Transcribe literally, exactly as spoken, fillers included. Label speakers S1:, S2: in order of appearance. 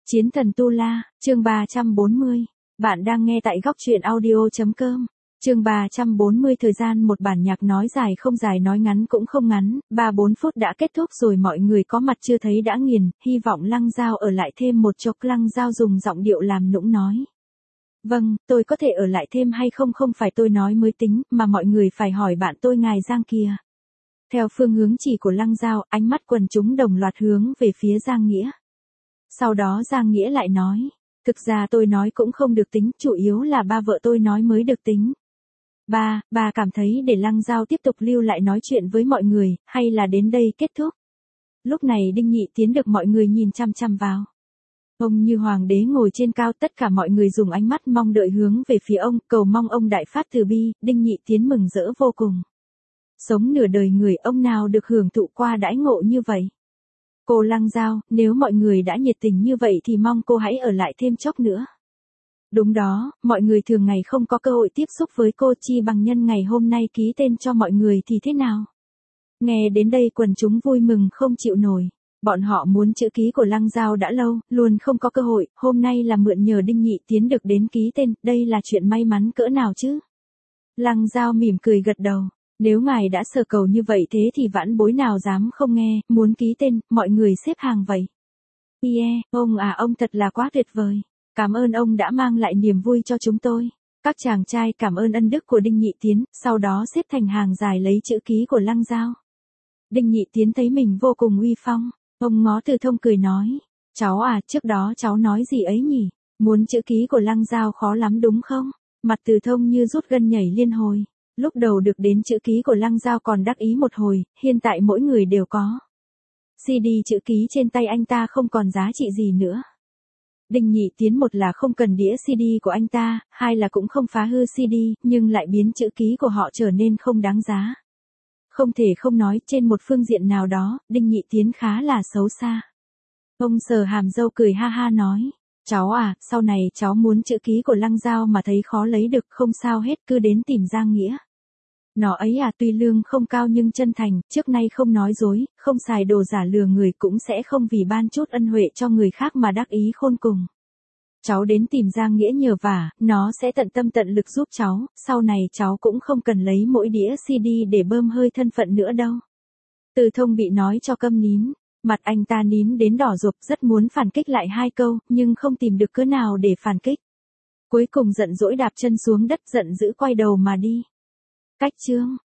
S1: Chiến thần Tu La, chương ba trăm bốn mươi. Bạn đang nghe tại góc truyện audio.com. Chương ba trăm bốn mươi. Thời gian một bản nhạc nói dài không dài nói ngắn cũng không ngắn, ba bốn phút đã kết thúc rồi, mọi người có mặt chưa thấy đã nghiền, hy vọng Lăng Giao ở lại thêm một chốc. Lăng Giao dùng giọng điệu làm nũng nói. Vâng, tôi có thể ở lại thêm hay không không phải tôi nói mới tính, mà mọi người phải hỏi bạn tôi ngài Giang kìa. Theo phương hướng chỉ của Lăng Giao, ánh mắt quần chúng đồng loạt hướng về phía Giang Nghĩa. Sau đó Giang Nghĩa lại nói, thực ra tôi nói cũng không được tính, chủ yếu là ba vợ tôi nói mới được tính. Ba, bà cảm thấy để Lăng Giao tiếp tục lưu lại nói chuyện với mọi người, hay là đến đây kết thúc? Lúc này Đinh Nhị Tiến được mọi người nhìn chăm chăm vào. Ông như hoàng đế ngồi trên cao, tất cả mọi người dùng ánh mắt mong đợi hướng về phía ông, cầu mong ông đại phát từ bi. Đinh Nhị Tiến mừng rỡ vô cùng. Sống nửa đời người, ông nào được hưởng thụ qua đãi ngộ như vậy? Cô Lăng Giao, nếu mọi người đã nhiệt tình như vậy thì mong cô hãy ở lại thêm chốc nữa. Đúng đó, mọi người thường ngày không có cơ hội tiếp xúc với cô, chi bằng nhân ngày hôm nay ký tên cho mọi người thì thế nào? Nghe đến đây quần chúng vui mừng không chịu nổi. Bọn họ muốn chữ ký của Lăng Giao đã lâu, luôn không có cơ hội, hôm nay là mượn nhờ Đinh Nhị Tiến được đến ký tên, đây là chuyện may mắn cỡ nào chứ? Lăng Giao mỉm cười gật đầu. Nếu ngài đã sở cầu như vậy thế thì vãn bối nào dám không nghe, muốn ký tên, mọi người xếp hàng vậy. Yeah, ông à, ông thật là quá tuyệt vời. Cảm ơn ông đã mang lại niềm vui cho chúng tôi. Các chàng trai cảm ơn ân đức của Đinh Nhị Tiến, sau đó xếp thành hàng dài lấy chữ ký của Lăng Giao. Đinh Nhị Tiến thấy mình vô cùng uy phong, ông ngó Từ Thông cười nói, cháu à, trước đó cháu nói gì ấy nhỉ, muốn chữ ký của Lăng Giao khó lắm đúng không? Mặt Từ Thông như rút gân nhảy liên hồi. Lúc đầu được đến chữ ký của Lăng Giao còn đắc ý một hồi, hiện tại mỗi người đều có. xê đê chữ ký trên tay anh ta không còn giá trị gì nữa. Đinh Nhị Tiến một là không cần đĩa xê đê của anh ta, hai là cũng không phá hư xê đê, nhưng lại biến chữ ký của họ trở nên không đáng giá. Không thể không nói, trên một phương diện nào đó, Đinh Nhị Tiến khá là xấu xa. Ông sờ hàm râu cười ha ha nói. Cháu à, sau này cháu muốn chữ ký của Lăng Giao mà thấy khó lấy được không sao hết, cứ đến tìm Giang Nghĩa. Nó ấy à, tuy lương không cao nhưng chân thành, trước nay không nói dối, không xài đồ giả lừa người, cũng sẽ không vì ban chút ân huệ cho người khác mà đắc ý khôn cùng. Cháu đến tìm Giang Nghĩa nhờ vả, nó sẽ tận tâm tận lực giúp cháu, sau này cháu cũng không cần lấy mỗi đĩa xê đê để bơm hơi thân phận nữa đâu. Từ Thông bị nói cho câm nín, mặt anh ta nín đến đỏ rộp, rất muốn phản kích lại hai câu, nhưng không tìm được cớ nào để phản kích. Cuối cùng giận dỗi đạp chân xuống đất, giận dữ quay đầu mà đi. Cách chương